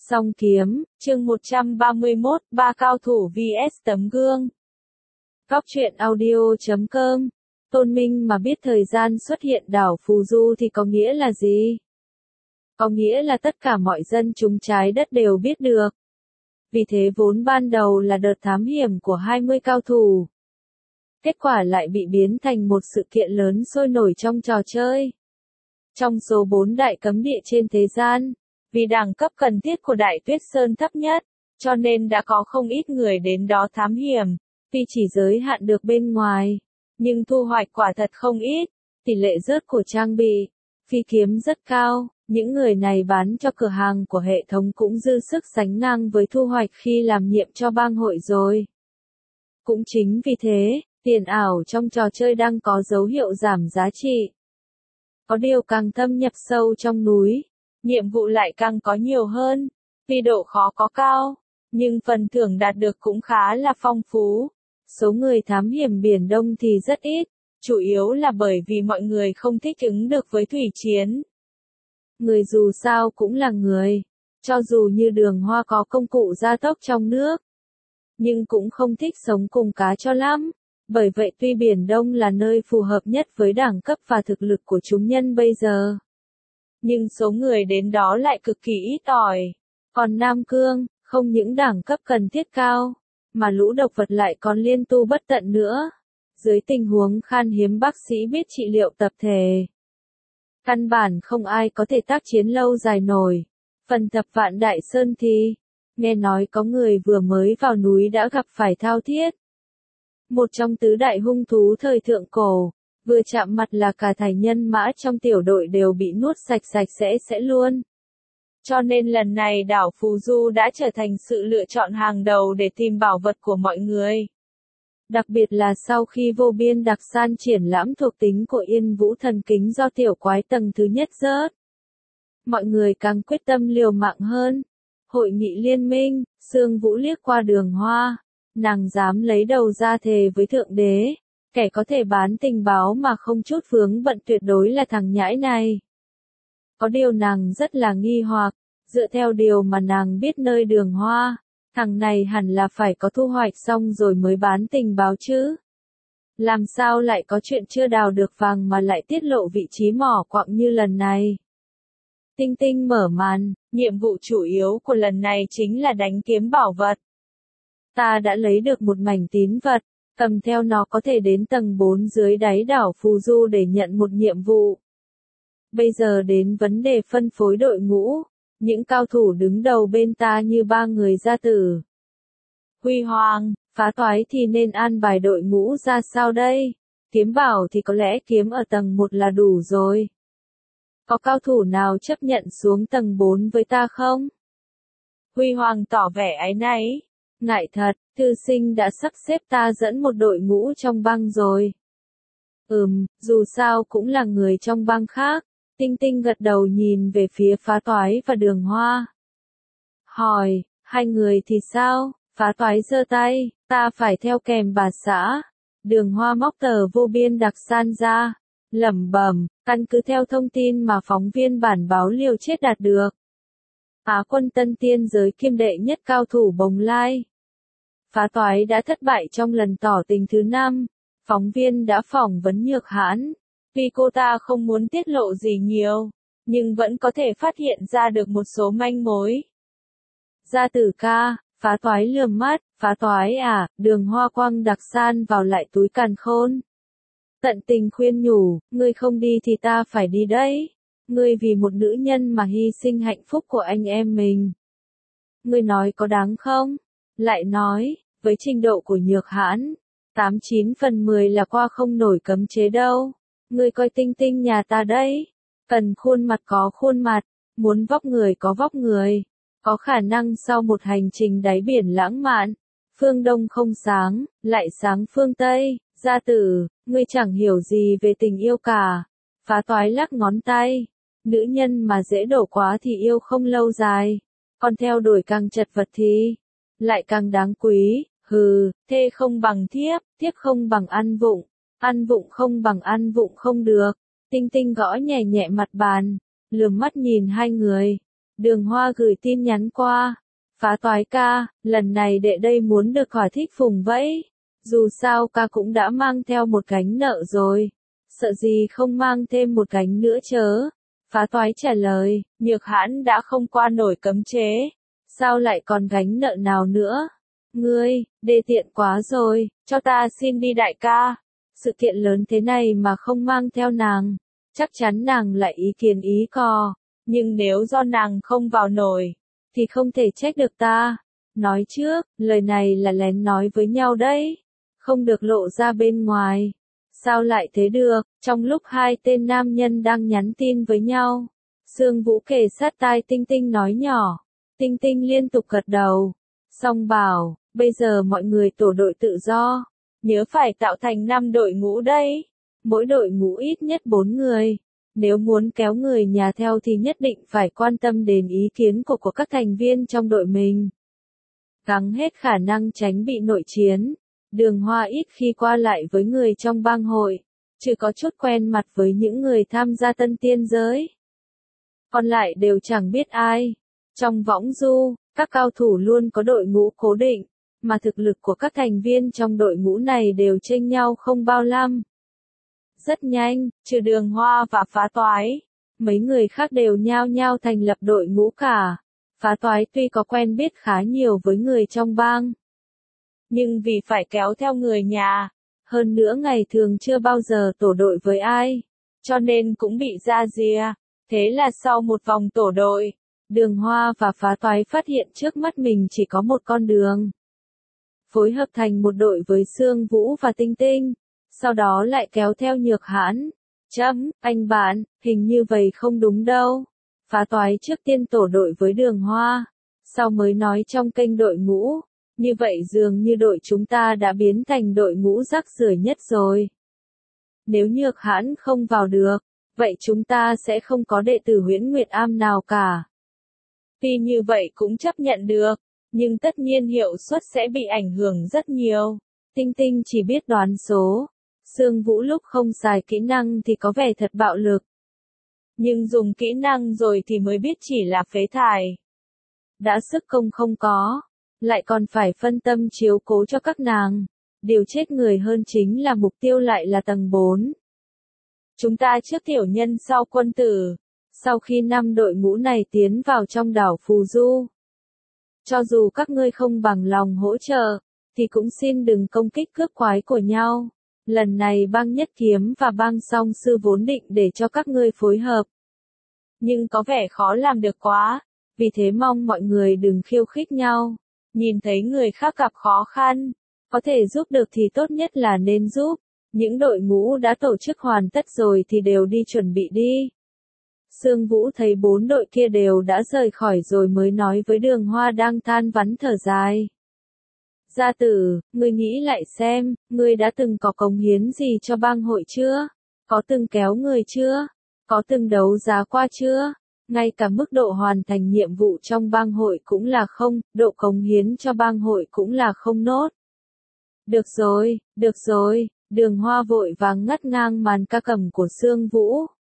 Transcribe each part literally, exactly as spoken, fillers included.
Song kiếm, chương một trăm ba mươi mốt, ba cao thủ vs tấm gương. Góc truyện audio chấm com. Tôn Minh mà biết thời gian xuất hiện đảo Phù Du thì có nghĩa là gì? Có nghĩa là tất cả mọi dân chúng trái đất đều biết được. Vì thế vốn ban đầu là đợt thám hiểm của hai mươi cao thủ. Kết quả lại bị biến thành một sự kiện lớn sôi nổi trong trò chơi. Trong số bốn đại cấm địa trên thế gian, vì đẳng cấp cần thiết của Đại Tuyết Sơn thấp nhất, cho nên đã có không ít người đến đó thám hiểm, tuy chỉ giới hạn được bên ngoài, nhưng thu hoạch quả thật không ít, tỷ lệ rớt của trang bị, phi kiếm rất cao, những người này bán cho cửa hàng của hệ thống cũng dư sức sánh ngang với thu hoạch khi làm nhiệm cho bang hội rồi. Cũng chính vì thế, tiền ảo trong trò chơi đang có dấu hiệu giảm giá trị. Có điều càng thâm nhập sâu trong núi, nhiệm vụ lại càng có nhiều hơn, vì độ khó có cao, nhưng phần thưởng đạt được cũng khá là phong phú. Số người thám hiểm Biển Đông thì rất ít, chủ yếu là bởi vì mọi người không thích ứng được với thủy chiến. Người dù sao cũng là người, cho dù như Đường Hoa có công cụ gia tốc trong nước, nhưng cũng không thích sống cùng cá cho lắm. Bởi vậy tuy Biển Đông là nơi phù hợp nhất với đẳng cấp và thực lực của chúng nhân bây giờ, nhưng số người đến đó lại cực kỳ ít ỏi. Còn Nam Cương, không những đẳng cấp cần thiết cao, mà lũ độc vật lại còn liên tu bất tận nữa. Dưới tình huống khan hiếm bác sĩ biết trị liệu tập thể, căn bản không ai có thể tác chiến lâu dài nổi. Phần Thập Vạn Đại Sơn thì, nghe nói có người vừa mới vào núi đã gặp phải thao thiết, một trong tứ đại hung thú thời thượng cổ, vừa chạm mặt là cả thảy nhân mã trong tiểu đội đều bị nuốt sạch sạch sẽ sẽ luôn. Cho nên lần này đảo Phù Du đã trở thành sự lựa chọn hàng đầu để tìm bảo vật của mọi người. Đặc biệt là sau khi vô biên đặc san triển lãm thuộc tính của Yên Vũ thần kính do tiểu quái tầng thứ nhất rớt, mọi người càng quyết tâm liều mạng hơn. Hội nghị liên minh, Sương Vũ liếc qua Đường Hoa, nàng dám lấy đầu ra thề với Thượng Đế, kẻ có thể bán tình báo mà không chút vướng bận tuyệt đối là thằng nhãi này. Có điều nàng rất là nghi hoặc, dựa theo điều mà nàng biết nơi Đường Hoa, thằng này hẳn là phải có thu hoạch xong rồi mới bán tình báo chứ. Làm sao lại có chuyện chưa đào được vàng mà lại tiết lộ vị trí mỏ quặng như lần này. Tinh Tinh mở màn, nhiệm vụ chủ yếu của lần này chính là đánh kiếm bảo vật. Ta đã lấy được một mảnh tín vật, cầm theo nó có thể đến tầng bốn dưới đáy đảo Phù Du để nhận một nhiệm vụ. Bây giờ đến vấn đề phân phối đội ngũ, những cao thủ đứng đầu bên ta như ba người gia tử. Huy Hoàng, Phá Toái thì nên an bài đội ngũ ra sao đây? Kiếm bảo thì có lẽ kiếm ở tầng một là đủ rồi. Có cao thủ nào chấp nhận xuống tầng bốn với ta không? Huy Hoàng tỏ vẻ áy náy. Ngại thật, thư sinh đã sắp xếp ta dẫn một đội ngũ trong bang rồi. Ừm, dù sao cũng là người trong bang khác. Tinh Tinh gật đầu nhìn về phía Phá Toái và Đường Hoa. Hỏi, hai người thì sao? Phá Toái giơ tay, ta phải theo kèm bà xã. Đường Hoa móc tờ vô biên đặc san ra, lẩm bẩm, căn cứ theo thông tin mà phóng viên bản báo liều chết đạt được. Á quân tân tiên giới kim đệ nhất cao thủ Bồng Lai. Phá Toái đã thất bại trong lần tỏ tình thứ năm. Phóng viên đã phỏng vấn Nhược Hãn. Tuy cô ta không muốn tiết lộ gì nhiều, nhưng vẫn có thể phát hiện ra được một số manh mối. Gia tử ca, Phá Toái lườm mắt, Phá Toái à, Đường Hoa quăng đặc san vào lại túi càn khôn. Tận tình khuyên nhủ, ngươi không đi thì ta phải đi đấy. Ngươi vì một nữ nhân mà hy sinh hạnh phúc của anh em mình. Ngươi nói có đáng không? Lại nói, với trình độ của Nhược Hãn, tám chín phần mười là qua không nổi cấm chế đâu. Ngươi coi Tinh Tinh nhà ta đấy. Cần khuôn mặt có khuôn mặt, muốn vóc người có vóc người. Có khả năng sau một hành trình đáy biển lãng mạn, phương Đông không sáng, lại sáng phương Tây. Gia tử, ngươi chẳng hiểu gì về tình yêu cả. Phá Toái lắc ngón tay. Nữ nhân mà dễ đổ quá thì yêu không lâu dài. Còn theo đuổi càng chật vật thì lại càng đáng quý. Hừ, thê không bằng thiếp, thiếp không bằng ăn vụng. Ăn vụng không bằng ăn vụng không được. Tinh Tinh gõ nhẹ nhẹ mặt bàn, lườm mắt nhìn hai người. Đường Hoa gửi tin nhắn qua. Phá toái ca, lần này đệ đây muốn được thỏa thích vùng vẫy. Dù sao ca cũng đã mang theo một gánh nợ rồi. Sợ gì không mang thêm một gánh nữa chớ. Phá toái trả lời, Nhược Hãn đã không qua nổi cấm chế. Sao lại còn gánh nợ nào nữa? Ngươi, đê tiện quá rồi, cho ta xin đi đại ca. Sự kiện lớn thế này mà không mang theo nàng. Chắc chắn nàng lại ý kiến ý cò. Nhưng nếu do nàng không vào nổi, thì không thể trách được ta. Nói trước, lời này là lén nói với nhau đấy. Không được lộ ra bên ngoài. Sao lại thế được, trong lúc hai tên nam nhân đang nhắn tin với nhau. Sương Vũ kề sát tai Tinh Tinh nói nhỏ. Tinh Tinh liên tục gật đầu. Xong bảo, bây giờ mọi người tổ đội tự do. Nhớ phải tạo thành năm đội ngũ đấy. Mỗi đội ngũ ít nhất bốn người. Nếu muốn kéo người nhà theo thì nhất định phải quan tâm đến ý kiến của, của các thành viên trong đội mình. Gắng hết khả năng tránh bị nội chiến. Đường Hoa ít khi qua lại với người trong bang hội, chỉ có chút quen mặt với những người tham gia tân tiên giới. Còn lại đều chẳng biết ai. Trong võng du, các cao thủ luôn có đội ngũ cố định, mà thực lực của các thành viên trong đội ngũ này đều chênh nhau không bao lăm. Rất nhanh, trừ Đường Hoa và Phá Toái, mấy người khác đều nhao nhao thành lập đội ngũ cả. Phá Toái tuy có quen biết khá nhiều với người trong bang, nhưng vì phải kéo theo người nhà, hơn nữa ngày thường chưa bao giờ tổ đội với ai, cho nên cũng bị ra rìa. Thế là sau một vòng tổ đội, Đường Hoa và Phá Toái phát hiện trước mắt mình chỉ có một con đường. Phối hợp thành một đội với Sương Vũ và Tinh Tinh, sau đó lại kéo theo Nhược Hãn. Chấm, anh bạn, hình như vậy không đúng đâu. Phá Toái trước tiên tổ đội với Đường Hoa, sau mới nói trong kênh đội ngũ. Như vậy dường như đội chúng ta đã biến thành đội ngũ rác rưởi nhất rồi. Nếu Nhược Hãn không vào được, vậy chúng ta sẽ không có đệ tử Huyễn Nguyệt Am nào cả. Tuy như vậy cũng chấp nhận được, nhưng tất nhiên hiệu suất sẽ bị ảnh hưởng rất nhiều. Tinh Tinh chỉ biết đoán số. Sương Vũ lúc không xài kỹ năng thì có vẻ thật bạo lực. Nhưng dùng kỹ năng rồi thì mới biết chỉ là phế thải. Đã sức công không có, lại còn phải phân tâm chiếu cố cho các nàng. Điều chết người hơn chính là mục tiêu lại là tầng bốn. Chúng ta trước tiểu nhân sau quân tử. Sau khi năm đội ngũ này tiến vào trong đảo Phù Du, cho dù các ngươi không bằng lòng hỗ trợ, thì cũng xin đừng công kích cướp quái của nhau. Lần này bang Nhất Kiếm và bang Song Sư vốn định để cho các ngươi phối hợp, nhưng có vẻ khó làm được quá, vì thế mong mọi người đừng khiêu khích nhau. Nhìn thấy người khác gặp khó khăn, có thể giúp được thì tốt nhất là nên giúp. Những đội ngũ đã tổ chức hoàn tất rồi thì đều đi chuẩn bị đi. Sương Vũ thấy bốn đội kia đều đã rời khỏi rồi mới nói với Đường Hoa đang than vãn thở dài. Gia tử, ngươi nghĩ lại xem, ngươi đã từng có cống hiến gì cho bang hội chưa? Có từng kéo người chưa? Có từng đấu giá qua chưa? Ngay cả mức độ hoàn thành nhiệm vụ trong bang hội cũng là không, độ cống hiến cho bang hội cũng là không nốt. Được rồi, được rồi, Đường Hoa vội vàng ngắt ngang màn ca cầm của Sương Vũ.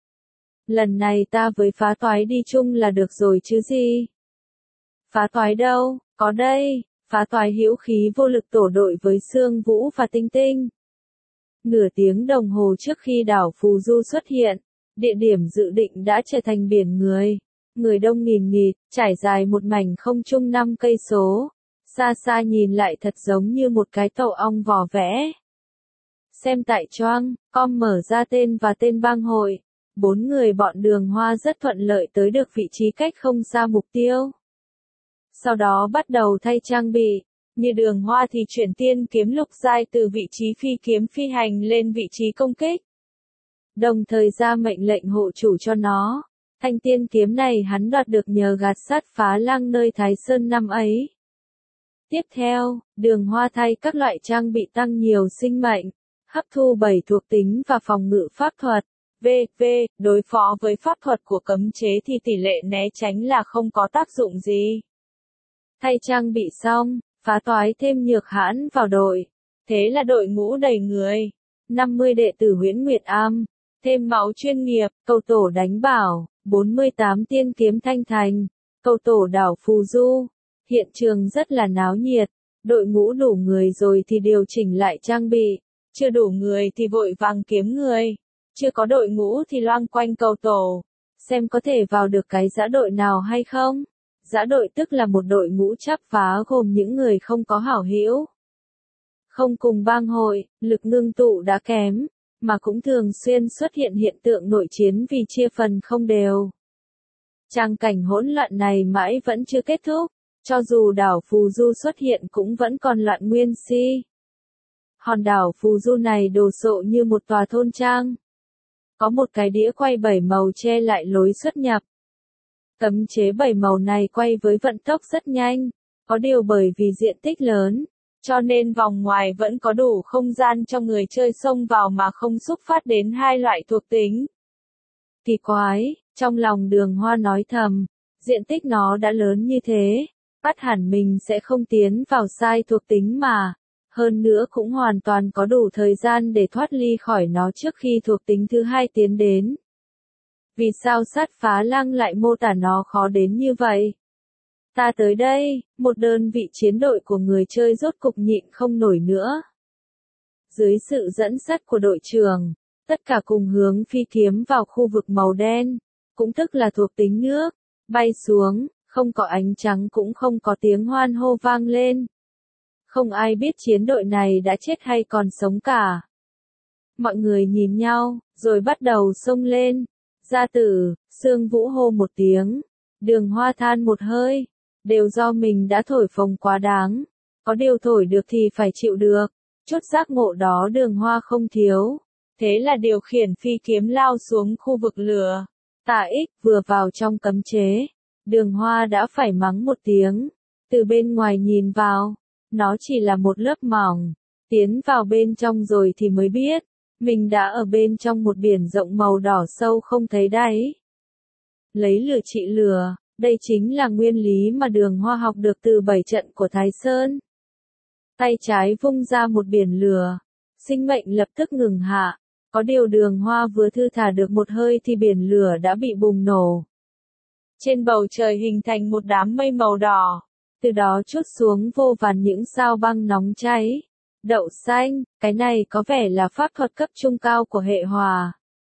Lần này ta với Phá Toái đi chung là được rồi chứ gì? Phá Toái đâu? Có đây. Phá Toái hữu khí vô lực tổ đội với Sương Vũ và Tinh Tinh. Nửa tiếng đồng hồ trước khi đảo Phù Du xuất hiện, địa điểm dự định đã trở thành biển người. Người đông nghìn nghịt, trải dài một mảnh không trung năm cây số. Xa xa nhìn lại thật giống như một cái tổ ong vò vẽ. Xem tại choang, com mở ra tên và tên bang hội. Bốn người bọn Đường Hoa rất thuận lợi tới được vị trí cách không xa mục tiêu. Sau đó bắt đầu thay trang bị. Như Đường Hoa thì chuyển tiên kiếm lục giai từ vị trí phi kiếm phi hành lên vị trí công kích. Đồng thời ra mệnh lệnh hộ chủ cho nó. Thanh tiên kiếm này hắn đoạt được nhờ gạt sát phá lang nơi Thái Sơn năm ấy. Tiếp theo, Đường Hoa thay các loại trang bị tăng nhiều sinh mệnh, hấp thu bảy thuộc tính và phòng ngự pháp thuật. V, V, đối phó với pháp thuật của cấm chế thì tỷ lệ né tránh là không có tác dụng gì. Thay trang bị xong, Phá Toái thêm Nhược Hãn vào đội. Thế là đội ngũ đầy người. năm mươi đệ tử Huyễn Nguyệt Am, thêm máu chuyên nghiệp, cầu tổ đánh bảo, bốn mươi tám tiên kiếm thanh thành, Cầu tổ đảo Phù Du. Hiện trường rất là náo nhiệt, đội ngũ đủ người rồi thì điều chỉnh lại trang bị, chưa đủ người thì vội vàng kiếm người, chưa có đội ngũ thì loanh quanh cầu tổ, xem có thể vào được cái dã đội nào hay không. Dã đội tức là một đội ngũ chắp vá gồm những người không có hảo hữu, không cùng bang hội, lực ngưng tụ đã kém, mà cũng thường xuyên xuất hiện hiện tượng nội chiến vì chia phần không đều. Tràng cảnh hỗn loạn này mãi vẫn chưa kết thúc, cho dù đảo Phù Du xuất hiện cũng vẫn còn loạn nguyên si. Hòn đảo Phù Du này đồ sộ như một tòa thôn trang. Có một cái đĩa quay bảy màu che lại lối xuất nhập. Cấm chế bảy màu này quay với vận tốc rất nhanh, có điều bởi vì diện tích lớn, cho nên vòng ngoài vẫn có đủ không gian cho người chơi xông vào mà không xúc phát đến hai loại thuộc tính. Kỳ quái, trong lòng Đường Hoa nói thầm, diện tích nó đã lớn như thế, bắt hẳn mình sẽ không tiến vào sai thuộc tính mà, hơn nữa cũng hoàn toàn có đủ thời gian để thoát ly khỏi nó trước khi thuộc tính thứ hai tiến đến. Vì sao sát phá lăng lại mô tả nó khó đến như vậy? Ta tới đây, một đơn vị chiến đội của người chơi rốt cục nhịn không nổi nữa. Dưới sự dẫn dắt của đội trưởng, tất cả cùng hướng phi kiếm vào khu vực màu đen, cũng tức là thuộc tính nước, bay xuống, không có ánh trắng cũng không có tiếng hoan hô vang lên. Không ai biết chiến đội này đã chết hay còn sống cả. Mọi người nhìn nhau, rồi bắt đầu xông lên. Gia Tử, Sương Vũ hô một tiếng, Đường Hoa than một hơi, đều do mình đã thổi phồng quá đáng, có điều thổi được thì phải chịu được, chút giác ngộ đó Đường Hoa không thiếu, thế là điều khiển phi kiếm lao xuống khu vực lửa. Tạ Ích vừa vào trong cấm chế, Đường Hoa đã phải mắng một tiếng, từ bên ngoài nhìn vào, nó chỉ là một lớp mỏng, tiến vào bên trong rồi thì mới biết. Mình đã ở bên trong một biển rộng màu đỏ sâu không thấy đáy. Lấy lửa trị lửa, đây chính là nguyên lý mà Đường Hoa học được từ bảy trận của Thái Sơn. Tay trái vung ra một biển lửa, sinh mệnh lập tức ngừng hạ, có điều Đường Hoa vừa thư thả được một hơi thì biển lửa đã bị bùng nổ. Trên bầu trời hình thành một đám mây màu đỏ, từ đó trút xuống vô vàn những sao băng nóng cháy. Đậu xanh, cái này có vẻ là pháp thuật cấp trung cao của hệ hỏa.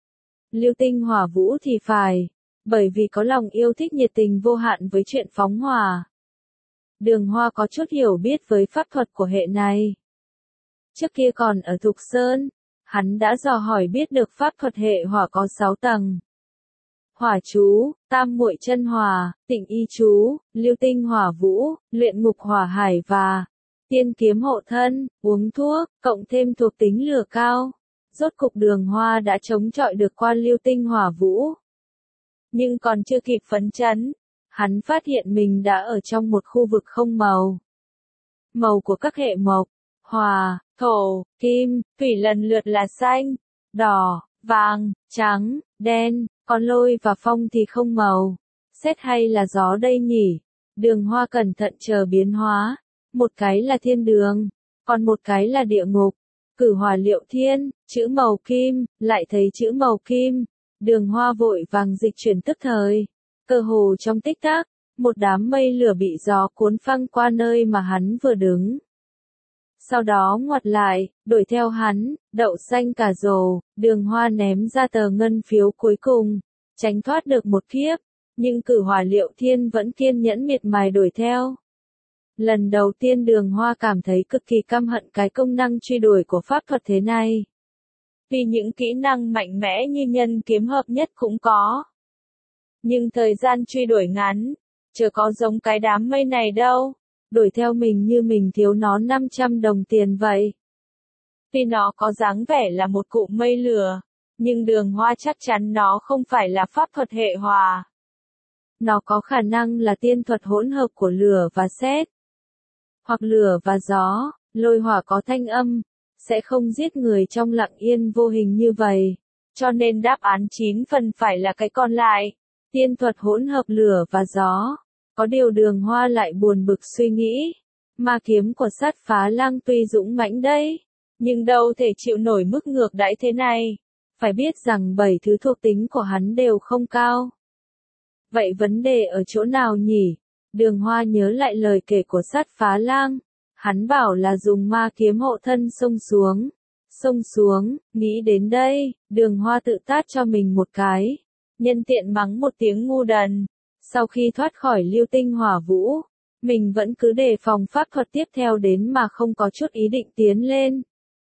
Lưu tinh hỏa vũ thì phải, bởi vì có lòng yêu thích nhiệt tình vô hạn với chuyện phóng hỏa. Đường Hoa có chút hiểu biết với pháp thuật của hệ này. Trước kia còn ở Thục Sơn, hắn đã dò hỏi biết được pháp thuật hệ hỏa có sáu tầng. Hỏa chú, tam muội chân hỏa, tịnh y chú, lưu tinh hỏa vũ, luyện ngục hỏa hải và tiên kiếm hộ thân, uống thuốc, cộng thêm thuộc tính lửa cao. Rốt cục Đường Hoa đã chống chọi được qua lưu tinh hỏa vũ. Nhưng còn chưa kịp phấn chấn, hắn phát hiện mình đã ở trong một khu vực không màu. Màu của các hệ mộc, hỏa, thổ, kim, thủy lần lượt là xanh, đỏ, vàng, trắng, đen, còn lôi và phong thì không màu. Xét hay là gió đây nhỉ? Đường Hoa cẩn thận chờ biến hóa. Một cái là thiên đường, còn một cái là địa ngục. Cử hỏa liệu thiên, chữ màu kim, lại thấy chữ màu kim. Đường Hoa vội vàng dịch chuyển tức thời. Cơ hồ trong tích tắc, một đám mây lửa bị gió cuốn phăng qua nơi mà hắn vừa đứng. Sau đó ngoặt lại, đuổi theo hắn, đậu xanh cả rồ, Đường Hoa ném ra tờ ngân phiếu cuối cùng, tránh thoát được một kiếp, nhưng cử hỏa liệu thiên vẫn kiên nhẫn miệt mài đuổi theo. Lần đầu tiên Đường Hoa cảm thấy cực kỳ căm hận cái công năng truy đuổi của pháp thuật thế này. Vì những kỹ năng mạnh mẽ như nhân kiếm hợp nhất cũng có. Nhưng thời gian truy đuổi ngắn, chưa có giống cái đám mây này đâu. Đuổi theo mình như mình thiếu nó năm trăm đồng tiền vậy. Vì nó có dáng vẻ là một cụm mây lửa, nhưng Đường Hoa chắc chắn nó không phải là pháp thuật hệ hỏa. Nó có khả năng là tiên thuật hỗn hợp của lửa và sét. Hoặc lửa và gió, lôi hỏa có thanh âm, sẽ không giết người trong lặng yên vô hình như vậy. Cho nên đáp án chín phần phải là cái còn lại. Tiên thuật hỗn hợp lửa và gió. Có điều Đường Hoa lại buồn bực suy nghĩ. Ma kiếm của sát phá lang tuy dũng mãnh đấy, nhưng đâu thể chịu nổi mức ngược đãi thế này. Phải biết rằng bảy thứ thuộc tính của hắn đều không cao. Vậy vấn đề ở chỗ nào nhỉ? Đường Hoa nhớ lại lời kể của Sát Phá Lang. Hắn bảo là dùng ma kiếm hộ thân xông xuống. Xông xuống, nghĩ đến đây, Đường Hoa tự tát cho mình một cái. Nhân tiện mắng một tiếng ngu đần. Sau khi thoát khỏi Lưu Tinh Hỏa Vũ, mình vẫn cứ đề phòng pháp thuật tiếp theo đến mà không có chút ý định tiến lên.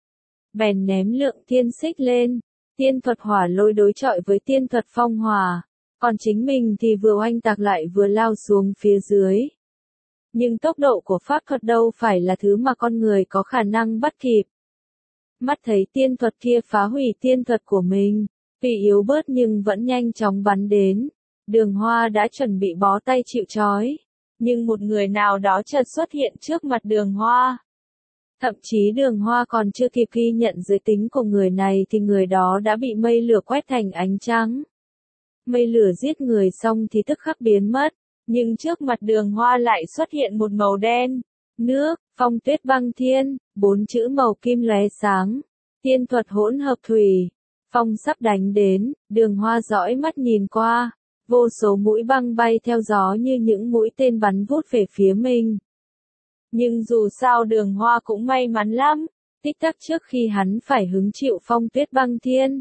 Bèn ném Lượng Thiên Xích lên. Tiên thuật hỏa lôi đối chọi với tiên thuật phong hỏa. Còn chính mình thì vừa oanh tạc lại vừa lao xuống phía dưới. Nhưng tốc độ của pháp thuật đâu phải là thứ mà con người có khả năng bắt kịp. Mắt thấy tiên thuật kia phá hủy tiên thuật của mình, tuy yếu bớt nhưng vẫn nhanh chóng bắn đến. Đường Hoa đã chuẩn bị bó tay chịu trói. Nhưng một người nào đó chợt xuất hiện trước mặt Đường Hoa. Thậm chí Đường Hoa còn chưa kịp ghi nhận giới tính của người này thì người đó đã bị mây lửa quét thành ánh trắng. Mây lửa giết người xong thì tức khắc biến mất, nhưng trước mặt Đường Hoa lại xuất hiện một màu đen, nước, phong tuyết băng thiên, bốn chữ màu kim lóe sáng, tiên thuật hỗn hợp thủy, phong sắp đánh đến, Đường Hoa dõi mắt nhìn qua, vô số mũi băng bay theo gió như những mũi tên bắn vút về phía mình. Nhưng dù sao Đường Hoa cũng may mắn lắm, tích tắc trước khi hắn phải hứng chịu phong tuyết băng thiên.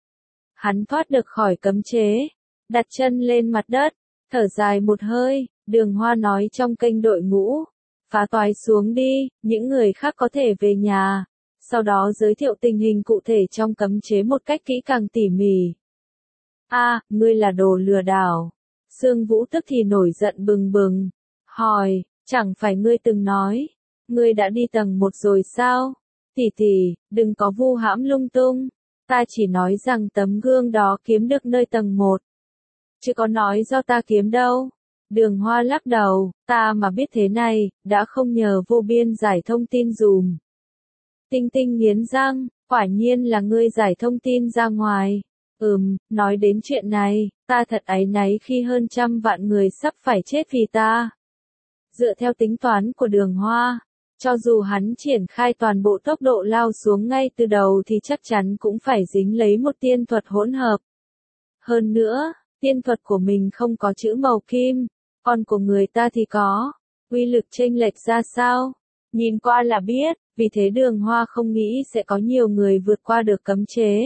Hắn thoát được khỏi cấm chế, đặt chân lên mặt đất, thở dài một hơi, Đường Hoa nói trong kênh đội ngũ, phá toái xuống đi, những người khác có thể về nhà, sau đó giới thiệu tình hình cụ thể trong cấm chế một cách kỹ càng tỉ mỉ. A, ngươi là đồ lừa đảo. Sương Vũ tức thì nổi giận bừng bừng, hỏi, chẳng phải ngươi từng nói, ngươi đã đi tầng một rồi sao? Tỷ tỷ, đừng có vu hãm lung tung, ta chỉ nói rằng tấm gương đó kiếm được nơi tầng một. Chứ có nói do ta kiếm đâu. Đường Hoa lắc đầu, ta mà biết thế này, đã không nhờ Vô Biên giải thông tin dùm. Tinh Tinh nghiến răng, quả nhiên là ngươi giải thông tin ra ngoài. Ừm, nói đến chuyện này, ta thật áy náy khi hơn trăm vạn người sắp phải chết vì ta. Dựa theo tính toán của Đường Hoa, cho dù hắn triển khai toàn bộ tốc độ lao xuống ngay từ đầu thì chắc chắn cũng phải dính lấy một tiên thuật hỗn hợp. Hơn nữa, tiên thuật của mình không có chữ màu kim, còn của người ta thì có. Uy lực chênh lệch ra sao? Nhìn qua là biết, vì thế Đường Hoa không nghĩ sẽ có nhiều người vượt qua được cấm chế.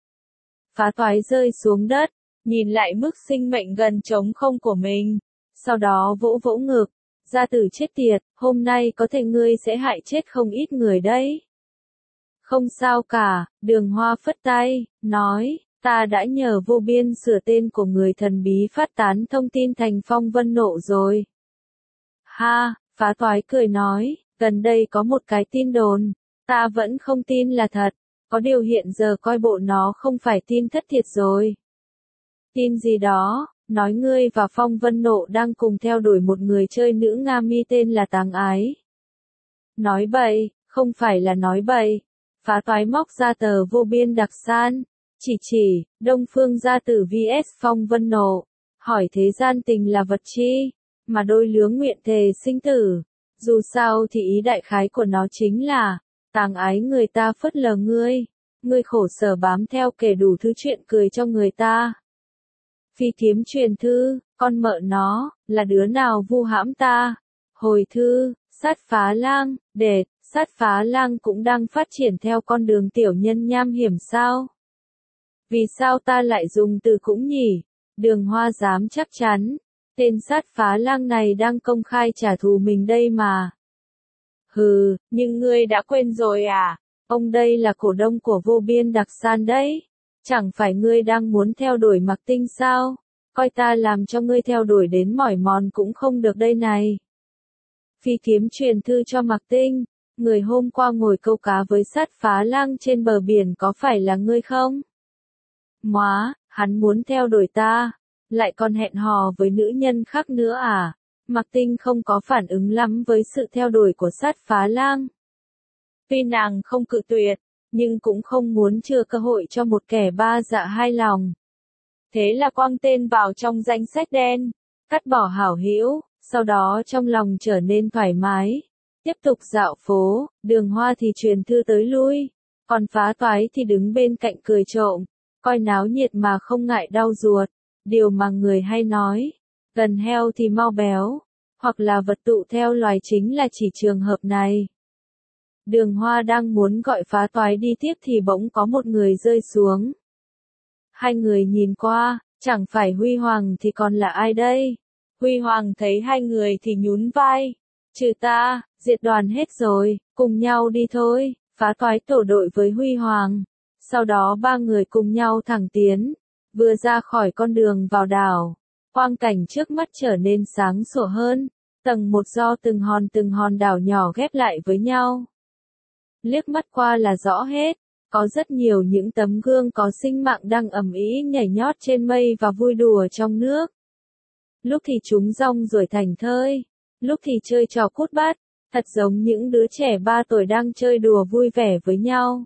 Phá toái rơi xuống đất, nhìn lại mức sinh mệnh gần trống không của mình, sau đó vỗ vỗ ngực, gia tử chết tiệt, hôm nay có thể ngươi sẽ hại chết không ít người đấy. Không sao cả, Đường Hoa phất tay, nói, ta đã nhờ Vô Biên sửa tên của người thần bí phát tán thông tin thành Phong Vân Nộ rồi. Ha, phá toái cười nói, gần đây có một cái tin đồn, ta vẫn không tin là thật, có điều hiện giờ coi bộ nó không phải tin thất thiệt rồi. Tin gì đó, nói ngươi và Phong Vân Nộ đang cùng theo đuổi một người chơi nữ Nga mi tên là Táng Ái. Nói bậy, không phải là nói bậy. Phá toái móc ra tờ Vô Biên đặc san, chỉ chỉ, Đông Phương gia tử vs Phong Vân Nộ, hỏi thế gian tình là vật chi, mà đôi lứa nguyện thề sinh tử. Dù sao thì ý đại khái của nó chính là, Táng Ái người ta phớt lờ ngươi, ngươi khổ sở bám theo kể đủ thứ chuyện cười cho người ta. Phi kiếm truyền thư, con mợ nó, là đứa nào vu hãm ta? Hồi thư, Sát Phá Lang, đệt, Sát Phá Lang cũng đang phát triển theo con đường tiểu nhân nham hiểm sao? Vì sao ta lại dùng từ cũng nhỉ? Đường Hoa dám chắc chắn, tên Sát Phá Lang này đang công khai trả thù mình đây mà. Hừ, nhưng ngươi đã quên rồi à? Ông đây là cổ đông của Vô Biên đặc san đấy. Chẳng phải ngươi đang muốn theo đuổi Mạc Tinh sao? Coi ta làm cho ngươi theo đuổi đến mỏi mòn cũng không được đây này. Phi kiếm truyền thư cho Mạc Tinh, người hôm qua ngồi câu cá với Sát Phá Lang trên bờ biển có phải là ngươi không? Móa, hắn muốn theo đuổi ta, lại còn hẹn hò với nữ nhân khác nữa à? Mạc Tinh không có phản ứng lắm với sự theo đuổi của Sát Phá Lang. Tuy nàng không cự tuyệt, nhưng cũng không muốn chừa cơ hội cho một kẻ ba dạ hai lòng. Thế là quăng tên vào trong danh sách đen, cắt bỏ hảo hữu, sau đó trong lòng trở nên thoải mái. Tiếp tục dạo phố, Đường Hoa thì truyền thư tới lui, còn phá toái thì đứng bên cạnh cười trộm, coi náo nhiệt mà không ngại đau ruột, điều mà người hay nói, Gần heo thì mau béo, hoặc là vật tụ theo loài chính là chỉ trường hợp này. Đường Hoa đang muốn gọi phá toái đi tiếp thì bỗng có một người rơi xuống. Hai người nhìn qua, chẳng phải Huy Hoàng thì còn là ai đây? Huy Hoàng thấy hai người thì nhún vai. Trừ ta, diệt đoàn hết rồi, cùng nhau đi thôi. Phá toái tổ đội với Huy Hoàng. Sau đó ba người cùng nhau thẳng tiến. Vừa ra khỏi con đường vào đảo, quang cảnh trước mắt trở nên sáng sủa hơn. Tầng một do từng hòn từng hòn đảo nhỏ ghép lại với nhau. Liếc mắt qua là rõ hết. Có rất nhiều những tấm gương có sinh mạng đang ầm ĩ nhảy nhót trên mây và vui đùa trong nước. Lúc thì chúng rong ruổi thành thơi, lúc thì chơi trò cút bát, thật giống những đứa trẻ ba tuổi đang chơi đùa vui vẻ với nhau.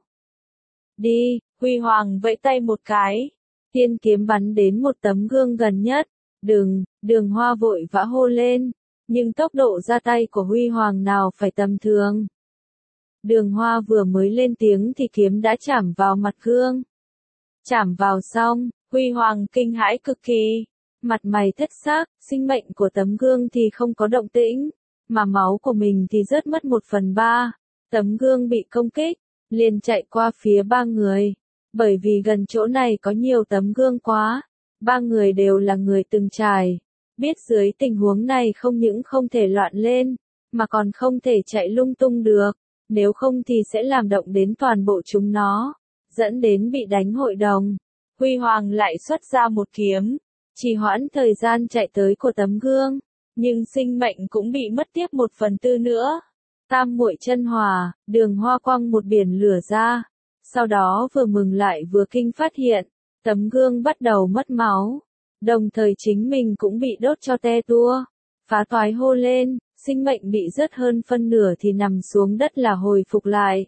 Đi, Huy Hoàng vẫy tay một cái, tiên kiếm bắn đến một tấm gương gần nhất. Đừng, Đường Hoa vội vã hô lên, nhưng tốc độ ra tay của Huy Hoàng nào phải tầm thường. Đường Hoa vừa mới lên tiếng thì kiếm đã chạm vào mặt gương. Chạm vào xong, Huy Hoàng kinh hãi cực kỳ. Mặt mày thất xác, sinh mệnh của tấm gương thì không có động tĩnh, mà máu của mình thì rớt mất một phần ba. Tấm gương bị công kích, liền chạy qua phía ba người. Bởi vì gần chỗ này có nhiều tấm gương quá, ba người đều là người từng trải. Biết dưới tình huống này không những không thể loạn lên, mà còn không thể chạy lung tung được. Nếu không thì sẽ làm động đến toàn bộ chúng nó, dẫn đến bị đánh hội đồng. Huy Hoàng lại xuất ra một kiếm, trì hoãn thời gian chạy tới của tấm gương, nhưng sinh mệnh cũng bị mất tiếp một phần tư nữa. Tam muội chân hỏa, Đường Hoa quăng một biển lửa ra, sau đó vừa mừng lại vừa kinh phát hiện, tấm gương bắt đầu mất máu, đồng thời chính mình cũng bị đốt cho te tua. Phá toái hô lên, sinh mệnh bị rớt hơn phân nửa thì nằm xuống đất là hồi phục lại.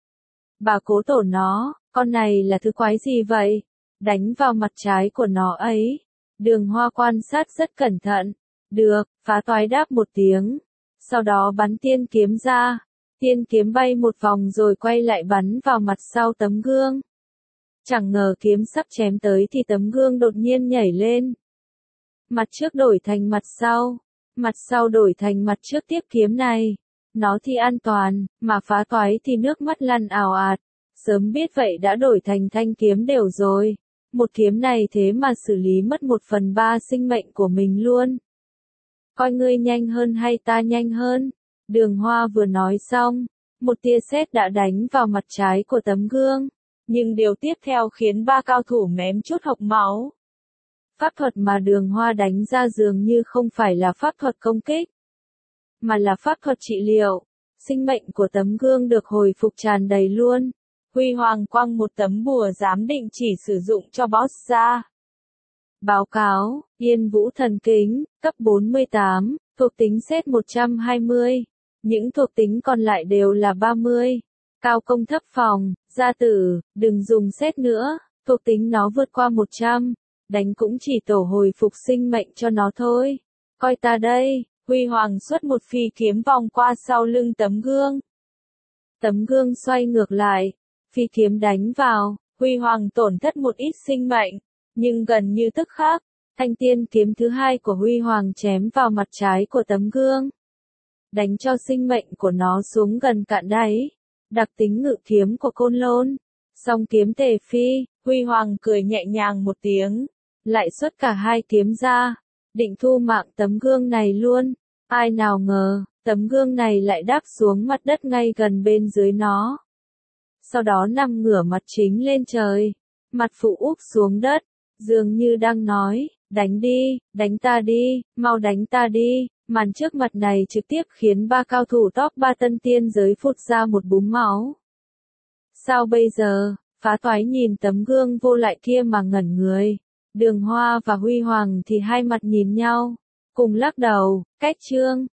Bà cố tổ nó, con này là thứ quái gì vậy? Đánh vào mặt trái của nó ấy. Đường Hoa quan sát rất cẩn thận. Được, phá toái đáp một tiếng. Sau đó bắn tiên kiếm ra. Tiên kiếm bay một vòng rồi quay lại bắn vào mặt sau tấm gương. Chẳng ngờ kiếm sắp chém tới thì tấm gương đột nhiên nhảy lên. Mặt trước đổi thành mặt sau. Mặt sau đổi thành mặt trước tiếp kiếm này. Nó thì an toàn, mà phá toái thì nước mắt lăn ào ạt. Sớm biết vậy đã đổi thành thanh kiếm đều rồi. Một kiếm này thế mà xử lý mất một phần ba sinh mệnh của mình luôn. Coi ngươi nhanh hơn hay ta nhanh hơn? Đường Hoa vừa nói xong, một tia sét đã đánh vào mặt trái của tấm gương. Nhưng điều tiếp theo khiến ba cao thủ mém chút hộc máu. Pháp thuật mà Đường Hoa đánh ra dường như không phải là pháp thuật công kích, mà là pháp thuật trị liệu. Sinh mệnh của tấm gương được hồi phục tràn đầy luôn. Huy Hoàng quăng một tấm bùa giám định chỉ sử dụng cho boss ra. Báo cáo, Yên Vũ thần kính, cấp bốn mươi tám, thuộc tính sét một trăm hai mươi. Những thuộc tính còn lại đều là ba mươi. Cao công thấp phòng, gia tử, đừng dùng sét nữa, thuộc tính nó vượt qua một trăm. Đánh cũng chỉ tổ hồi phục sinh mệnh cho nó thôi. Coi ta đây, Huy Hoàng xuất một phi kiếm vòng qua sau lưng tấm gương. Tấm gương xoay ngược lại, phi kiếm đánh vào, Huy Hoàng tổn thất một ít sinh mệnh, nhưng gần như tức khắc, thanh tiên kiếm thứ hai của Huy Hoàng chém vào mặt trái của tấm gương. Đánh cho sinh mệnh của nó xuống gần cạn đáy. Đặc tính ngự kiếm của Côn Lôn. Song kiếm tề phi, Huy Hoàng cười nhẹ nhàng một tiếng. Lại xuất cả hai kiếm ra, định thu mạng tấm gương này luôn. Ai nào ngờ, tấm gương này lại đáp xuống mặt đất ngay gần bên dưới nó. Sau đó nằm ngửa mặt chính lên trời, mặt phụ úp xuống đất, dường như đang nói, đánh đi, đánh ta đi, mau đánh ta đi. Màn trước mặt này trực tiếp khiến ba cao thủ top ba tân tiên giới phụt ra một búng máu. Sao bây giờ? Phá toái nhìn tấm gương vô lại kia mà ngẩn người. Đường Hoa và Huy Hoàng thì hai mặt nhìn nhau, cùng lắc đầu, cách chương.